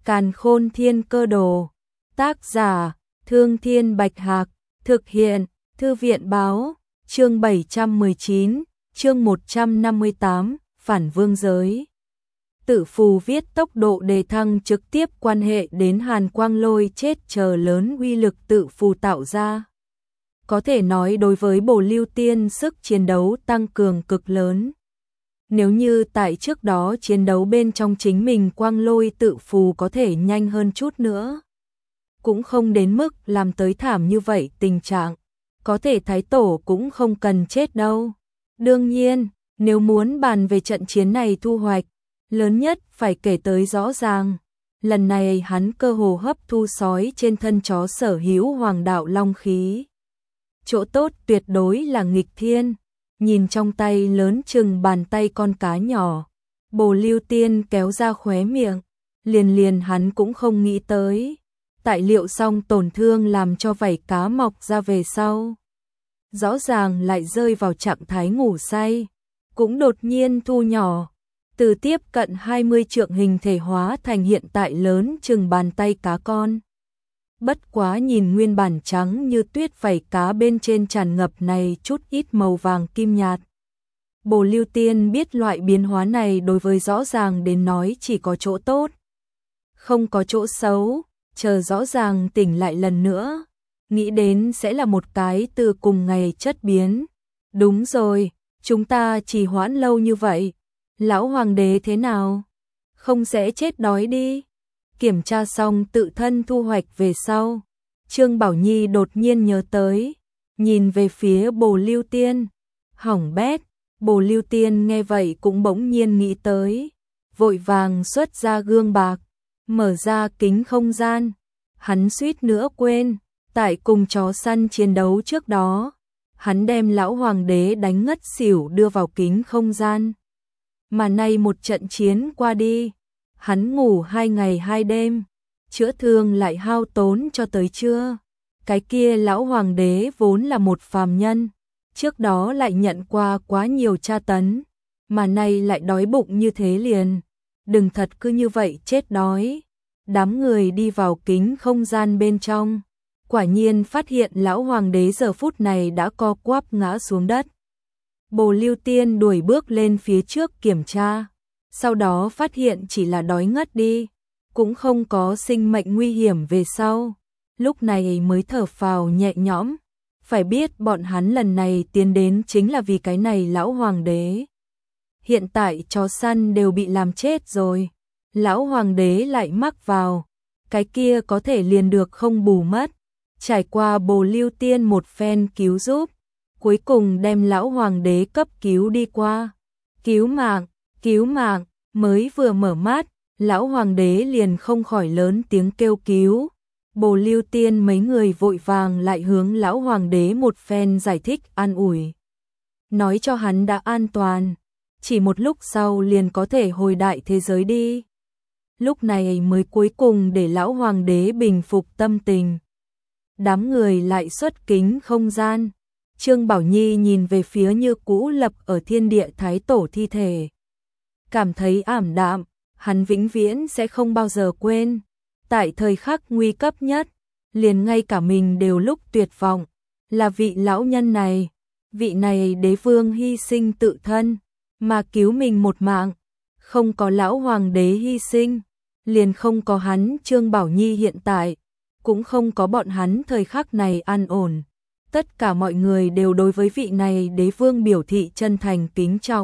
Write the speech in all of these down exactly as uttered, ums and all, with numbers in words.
Càn Khôn Thiên Cơ Đồ. Tác giả: Thương Thiên Bạch Hạc. Thực hiện: Thư viện báo. Chương bảy trăm mười chín, chương một trăm năm mươi tám, Phản Vương Giới. Tự phù viết tốc độ đề thăng trực tiếp quan hệ đến Hàn Quang Lôi chết chờ lớn uy lực tự phù tạo ra. Có thể nói đối với Bồ Lưu Tiên sức chiến đấu tăng cường cực lớn. Nếu như tại trước đó chiến đấu bên trong chính mình Quang Lôi tự phù có thể nhanh hơn chút nữa, cũng không đến mức làm tới thảm như vậy tình trạng. Có thể Thái Tổ cũng không cần chết đâu. Đương nhiên, nếu muốn bàn về trận chiến này thu hoạch, lớn nhất phải kể tới rõ ràng. Lần này hắn cơ hồ hấp thu sói trên thân chó sở hữu hoàng đạo long khí. Chỗ tốt tuyệt đối là nghịch thiên. Nhìn trong tay lớn chừng bàn tay con cá nhỏ, Bồ Lưu Tiên kéo ra khóe miệng, liền liền hắn cũng không nghĩ tới. Tại liệu xong tổn thương làm cho vảy cá mọc ra về sau, rõ ràng lại rơi vào trạng thái ngủ say, cũng đột nhiên thu nhỏ, từ tiếp cận hai mươi trượng hình thể hóa thành hiện tại lớn chừng bàn tay cá con. Bất quá nhìn nguyên bản trắng như tuyết vảy cá bên trên tràn ngập này chút ít màu vàng kim nhạt. Bồ Lưu Tiên biết loại biến hóa này đối với rõ ràng đến nói chỉ có chỗ tốt, không có chỗ xấu. Chờ rõ ràng tỉnh lại lần nữa, nghĩ đến sẽ là một cái từ cùng ngày chất biến. Đúng rồi, chúng ta trì hoãn lâu như vậy, lão hoàng đế thế nào? Không sẽ chết đói đi? Kiểm tra xong tự thân thu hoạch về sau, Trương Bảo Nhi đột nhiên nhớ tới, nhìn về phía Bồ Lưu Tiên. Hỏng bét. Bồ Lưu Tiên nghe vậy cũng bỗng nhiên nghĩ tới, vội vàng xuất ra gương bạc, mở ra kính không gian. Hắn suýt nữa quên, tại cùng chó săn chiến đấu trước đó, hắn đem lão hoàng đế đánh ngất xỉu đưa vào kính không gian. Mà nay một trận chiến qua đi, hắn ngủ hai ngày hai đêm, chữa thương lại hao tốn cho tới trưa. Cái kia lão hoàng đế vốn là một phàm nhân, trước đó lại nhận qua quá nhiều tra tấn, mà nay lại đói bụng như thế liền. Đừng thật cứ như vậy chết đói. Đám người đi vào kính không gian bên trong, quả nhiên phát hiện lão hoàng đế giờ phút này đã co quắp ngã xuống đất. Bồ Lưu Tiên đuổi bước lên phía trước kiểm tra, sau đó phát hiện chỉ là đói ngất đi, cũng không có sinh mệnh nguy hiểm về sau. Lúc này mới thở phào nhẹ nhõm, phải biết bọn hắn lần này tiến đến chính là vì cái này lão hoàng đế. Hiện tại chó săn đều bị làm chết rồi, lão hoàng đế lại mắc vào, cái kia có thể liền được không bù mất. Trải qua Bồ Lưu Tiên một phen cứu giúp, cuối cùng đem lão hoàng đế cấp cứu đi qua. Cứu mạng, cứu mạng. Mới vừa mở mắt, lão hoàng đế liền không khỏi lớn tiếng kêu cứu. Bồ Lưu Tiên mấy người vội vàng lại hướng lão hoàng đế một phen giải thích an ủi, nói cho hắn đã an toàn, chỉ một lúc sau liền có thể hồi đại thế giới đi. Lúc này mới cuối cùng để lão hoàng đế bình phục tâm tình. Đám người lại xuất kính không gian. Trương Bảo Nhi nhìn về phía như cũ lập ở thiên địa Thái Tổ thi thể, cảm thấy ảm đạm. Hắn vĩnh viễn sẽ không bao giờ quên, tại thời khắc nguy cấp nhất, liền ngay cả mình đều lúc tuyệt vọng, là vị lão nhân này. Vị này đế vương hy sinh tự thân mà cứu mình một mạng. Không có lão hoàng đế hy sinh, liền không có hắn Trương Bảo Nhi hiện tại, cũng không có bọn hắn thời khắc này an ổn. Tất cả mọi người đều đối với vị này đế vương biểu thị chân thành kính trọng.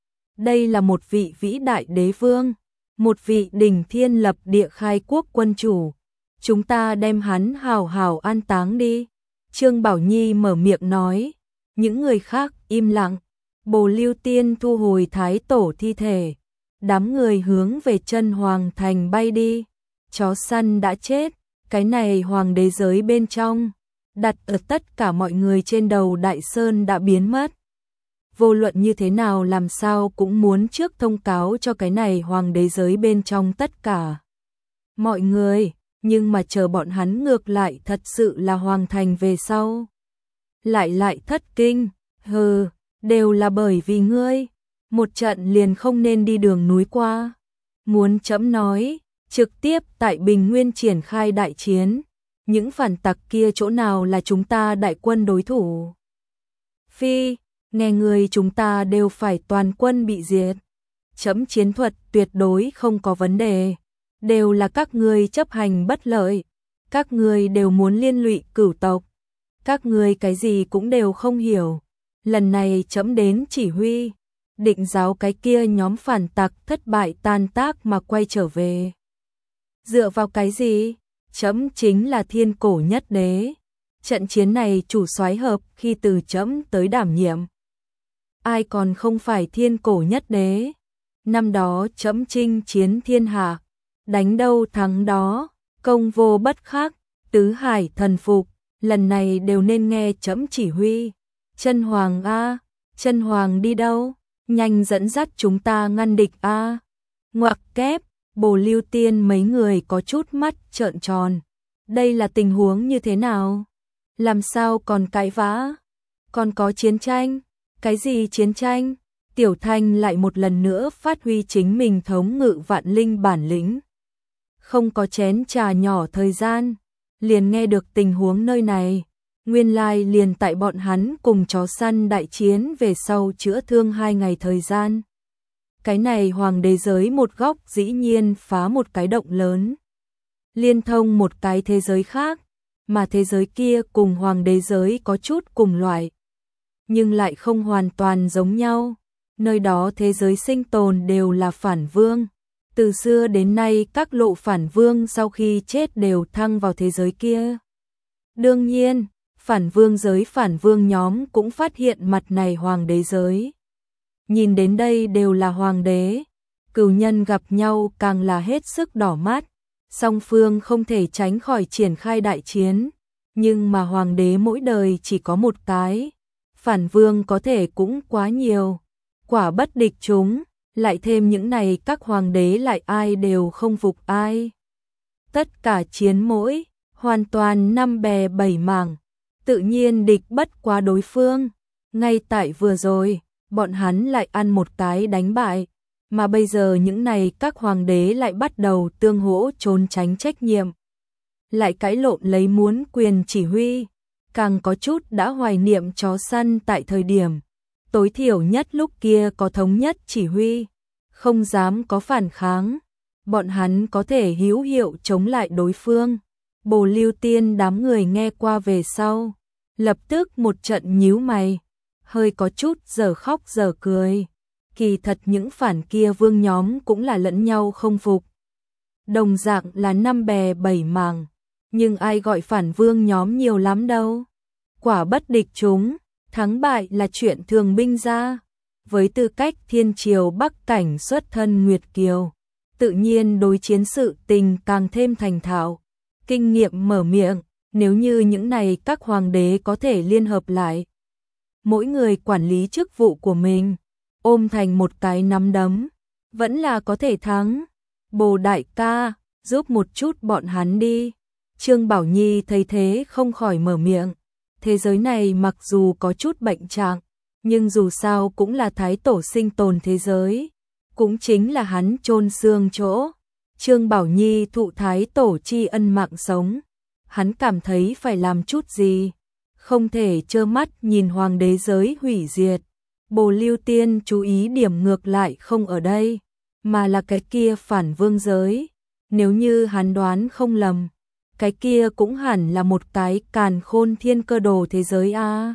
Đây là một vị vĩ đại đế vương, một vị đỉnh thiên lập địa khai quốc quân chủ. Chúng ta đem hắn hào hào an táng đi. Trương Bảo Nhi mở miệng nói, những người khác im lặng. Bồ Lưu Tiên thu hồi Thái Tổ thi thể, đám người hướng về Chân Hoàng Thành bay đi. Chó săn đã chết, cái này hoàng đế giới bên trong, đặt ở tất cả mọi người trên đầu Đại Sơn đã biến mất. Vô luận như thế nào làm sao cũng muốn trước thông cáo cho cái này hoàng đế giới bên trong tất cả mọi người, nhưng mà chờ bọn hắn ngược lại thật sự là hoàng thành về sau, lại lại thất kinh. Hừ, đều là bởi vì ngươi, một trận liền không nên đi đường núi qua. Muốn chấm nói, trực tiếp tại Bình Nguyên triển khai đại chiến. Những phản tặc kia chỗ nào là chúng ta đại quân đối thủ? Phi, nghe người chúng ta đều phải toàn quân bị diệt. Chấm chiến thuật tuyệt đối không có vấn đề. Đều là các ngươi chấp hành bất lợi. Các ngươi đều muốn liên lụy cửu tộc. Các ngươi cái gì cũng đều không hiểu. Lần này chấm đến chỉ huy, định giáo cái kia nhóm phản tặc thất bại tan tác mà quay trở về. Dựa vào cái gì? Chấm chính là thiên cổ nhất đế. Trận chiến này chủ soái hợp khi từ chấm tới đảm nhiệm. Ai còn không phải thiên cổ nhất đế? Năm đó chấm chinh chiến thiên hạ, đánh đâu thắng đó, công vô bất khắc, tứ hải thần phục, lần này đều nên nghe chấm chỉ huy. Chân Hoàng a, Chân Hoàng đi đâu? Nhanh dẫn dắt chúng ta ngăn địch a. Ngoặc kép, Bồ Lưu Tiên mấy người có chút mắt trợn tròn. Đây là tình huống như thế nào? Làm sao còn cãi vã? Còn có chiến tranh? Cái gì chiến tranh? Tiểu Thanh lại một lần nữa phát huy chính mình thống ngự vạn linh bản lĩnh. Không có chén trà nhỏ thời gian, liền nghe được tình huống nơi này. Nguyên lai liền tại bọn hắn cùng chó săn đại chiến về sau chữa thương hai ngày thời gian. Cái này hoàng đế giới một góc dĩ nhiên phá một cái động lớn, liên thông một cái thế giới khác, mà thế giới kia cùng hoàng đế giới có chút cùng loại, nhưng lại không hoàn toàn giống nhau. Nơi đó thế giới sinh tồn đều là phản vương. Từ xưa đến nay các lộ phản vương sau khi chết đều thăng vào thế giới kia. Đương nhiên, phản vương giới phản vương nhóm cũng phát hiện mặt này hoàng đế giới. Nhìn đến đây đều là hoàng đế, cửu nhân gặp nhau càng là hết sức đỏ mắt, song phương không thể tránh khỏi triển khai đại chiến, nhưng mà hoàng đế mỗi đời chỉ có một cái, phản vương có thể cũng quá nhiều, quả bất địch chúng, lại thêm những này các hoàng đế lại ai đều không phục ai. Tất cả chiến mỗi, hoàn toàn năm bè bảy mảng, tự nhiên địch bất quá đối phương, ngay tại vừa rồi. Bọn hắn lại ăn một cái đánh bại, mà bây giờ những này các hoàng đế lại bắt đầu tương hỗ trốn tránh trách nhiệm. Lại cãi lộn lấy muốn quyền chỉ huy, càng có chút đã hoài niệm chó săn tại thời điểm. Tối thiểu nhất lúc kia có thống nhất chỉ huy, không dám có phản kháng, bọn hắn có thể hữu hiệu chống lại đối phương. Bồ Lưu Tiên đám người nghe qua về sau, lập tức một trận nhíu mày. Hơi có chút giờ khóc giờ cười. Kỳ thật những phản kia vương nhóm cũng là lẫn nhau không phục. Đồng dạng là năm bè bảy mảng, nhưng ai gọi phản vương nhóm nhiều lắm đâu. Quả bất địch chúng, thắng bại là chuyện thường binh ra. Với tư cách thiên triều bắc cảnh xuất thân Nguyệt Kiều, tự nhiên đối chiến sự tình càng thêm thành thạo. Kinh nghiệm mở miệng, nếu như những này các hoàng đế có thể liên hợp lại, mỗi người quản lý chức vụ của mình, ôm thành một cái nắm đấm, vẫn là có thể thắng. Bồ đại ca, giúp một chút bọn hắn đi. Trương Bảo Nhi thấy thế không khỏi mở miệng. Thế giới này mặc dù có chút bệnh trạng, nhưng dù sao cũng là thái tổ sinh tồn thế giới, cũng chính là hắn chôn xương chỗ. Trương Bảo Nhi thụ thái tổ tri ân mạng sống, hắn cảm thấy phải làm chút gì. Không thể trơ mắt nhìn hoàng đế giới hủy diệt. Bồ Lưu Tiên chú ý điểm ngược lại không ở đây, mà là cái kia phản vương giới. Nếu như hắn đoán không lầm, cái kia cũng hẳn là một cái càn khôn thiên cơ đồ thế giới a. À.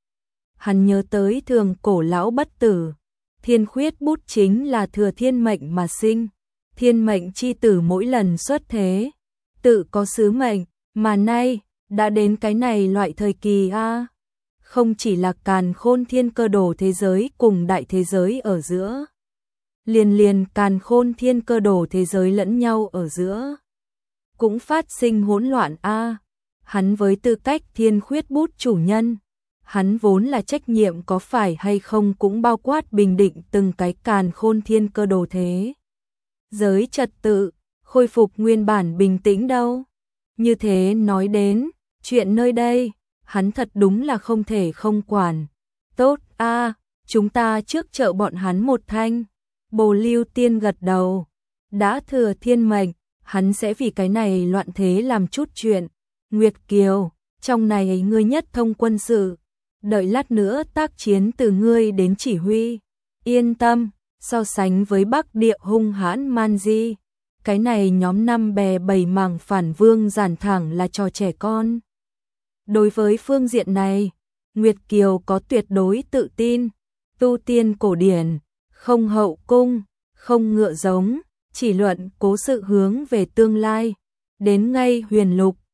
Hắn nhớ tới thường cổ lão bất tử, thiên khuyết bút chính là thừa thiên mệnh mà sinh. Thiên mệnh chi tử mỗi lần xuất thế, tự có sứ mệnh, mà nay đã đến cái này loại thời kỳ a, à. Không chỉ là càn khôn thiên cơ đồ thế giới cùng đại thế giới ở giữa, liền liền càn khôn thiên cơ đồ thế giới lẫn nhau ở giữa cũng phát sinh hỗn loạn a. À. Hắn với tư cách thiên khuyết bút chủ nhân, hắn vốn là trách nhiệm có phải hay không cũng bao quát bình định từng cái càn khôn thiên cơ đồ thế giới trật tự, khôi phục nguyên bản bình tĩnh đâu. Như thế nói đến, chuyện nơi đây, hắn thật đúng là không thể không quản. Tốt a, à, chúng ta trước trợ bọn hắn một thanh. Bồ Lưu Tiên gật đầu, đã thừa thiên mệnh, hắn sẽ vì cái này loạn thế làm chút chuyện. Nguyệt Kiều, trong này ngươi nhất thông quân sự, đợi lát nữa tác chiến từ ngươi đến chỉ huy. Yên tâm, so sánh với Bắc Địa hung hãn Man Di, cái này nhóm năm bè bảy mảng phản vương giản thẳng là trò trẻ con. Đối với phương diện này, Nguyệt Kiều có tuyệt đối tự tin. Tu tiên cổ điển, không hậu cung, không ngựa giống, chỉ luận cố sự hướng về tương lai. Đến ngay huyền lục,